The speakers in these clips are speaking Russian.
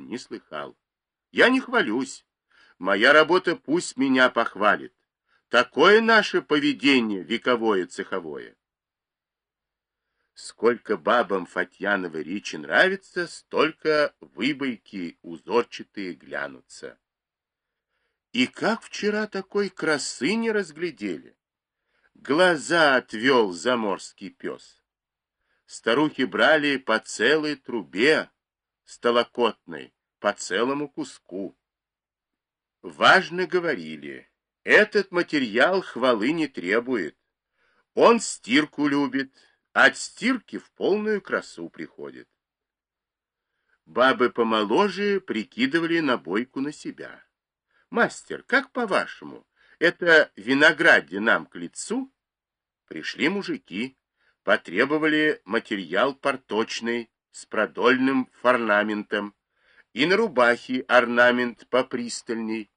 не слыхал. Я не хвалюсь. Моя работа пусть меня похвалит. Такое наше поведение вековое цеховое. Сколько бабам Фатьяновой речи нравится, столько выбойки узорчатые глянутся. И как вчера такой красы не разглядели? Глаза отвел заморский пес. Старухи брали по целой трубе столокотной, по целому куску. Важно говорили, этот материал хвалы не требует. Он стирку любит, от стирки в полную красу приходит. Бабы помоложе прикидывали набойку на себя. Мастер, как по-вашему, это виноградье нам к лицу? Пришли мужики, потребовали материал порточный с продольным форнаментом и на рубахе орнамент попристальней.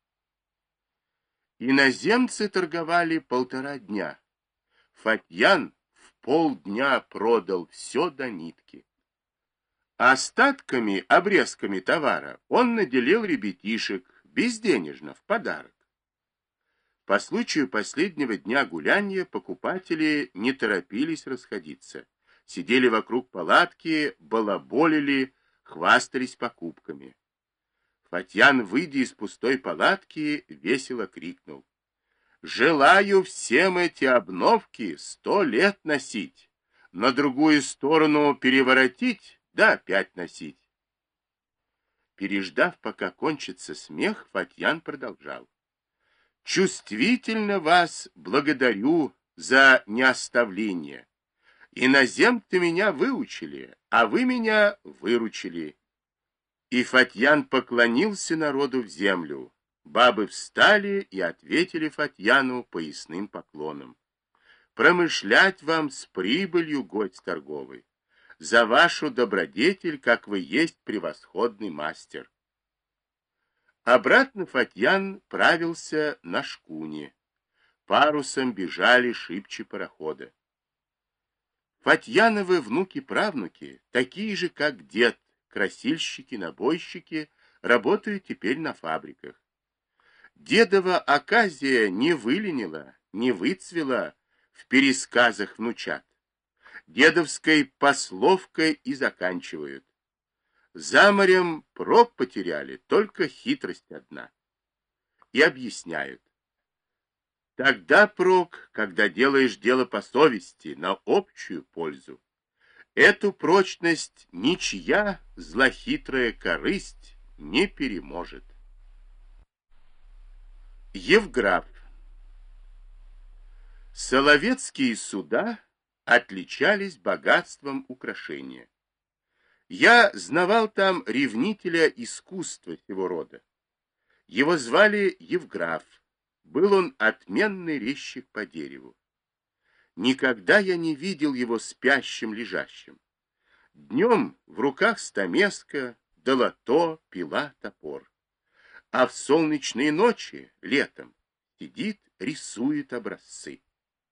Иноземцы торговали 1,5 дня. Фатьян в полдня продал все до нитки. Остатками, обрезками товара он наделил ребятишек безденежно в подарок. По случаю последнего дня гуляния покупатели не торопились расходиться. Сидели вокруг палатки, балаболили, хвастались покупками. Фатьян, выйдя из пустой палатки, весело крикнул: «Желаю всем эти обновки 100 лет носить, на другую сторону переворотить, да опять носить». Переждав, пока кончится смех, Фатьян продолжал: «Чувствительно вас благодарю за неоставление. Иноземцы меня выучили, а вы меня выручили». И Фатьян поклонился народу в землю. Бабы встали и ответили Фатьяну поясным поклоном. «Промышлять вам с прибылью, гость торговый, за вашу добродетель, как вы есть превосходный мастер». Обратно Фатьян правился на шкуне. Парусом бежали шибче парохода. Фатьяновы внуки-правнуки, такие же, как дед, красильщики, набойщики, работают теперь на фабриках. Дедова оказия не выленила, не выцвела в пересказах внучат. Дедовской пословкой и заканчивают. За морем прок потеряли, только хитрость одна. И объясняют. Тогда прок, когда делаешь дело по совести, на общую пользу. Эту прочность ничья злохитрая корысть не переможет. Евграф. Соловецкие суда отличались богатством украшения. Я знавал там ревнителя искусства сего рода. Его звали Евграф. Был он отменный резчик по дереву. Никогда я не видел его спящим-лежащим. Днем в руках стамеска, долото, пила, топор. А в солнечные ночи, летом, сидит, рисует образцы.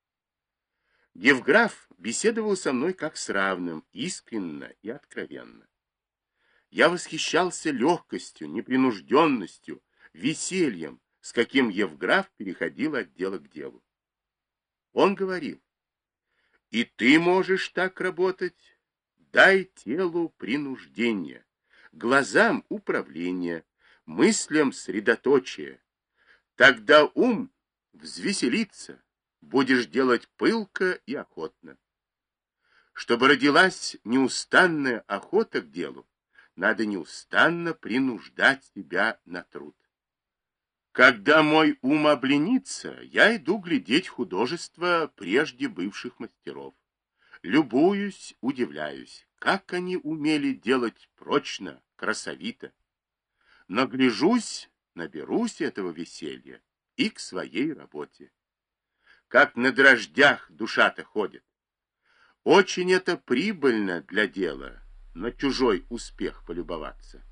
Евграф беседовал со мной как с равным, искренно и откровенно. Я восхищался легкостью, непринужденностью, весельем, с каким Евграф переходил от дела к делу. Он говорил: «И ты можешь так работать? Дай телу принуждение, глазам управление, мыслям средоточие. Тогда ум взвеселится, будешь делать пылко и охотно». Чтобы родилась неустанная охота к делу, надо неустанно принуждать себя на труд. Когда мой ум обленится, я иду глядеть художества прежде бывших мастеров. Любуюсь, удивляюсь, как они умели делать прочно, красовито. Нагляжусь, наберусь этого веселья и к своей работе. Как на дрождях душа-то ходит. Очень это прибыльно для дела, на чужой успех полюбоваться.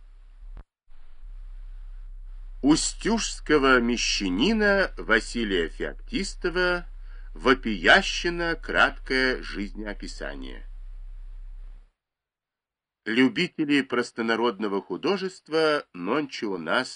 Устюжского мещанина Василия Феоктистова вопиящено краткое жизнеописание. Любители простонародного художества нонче у нас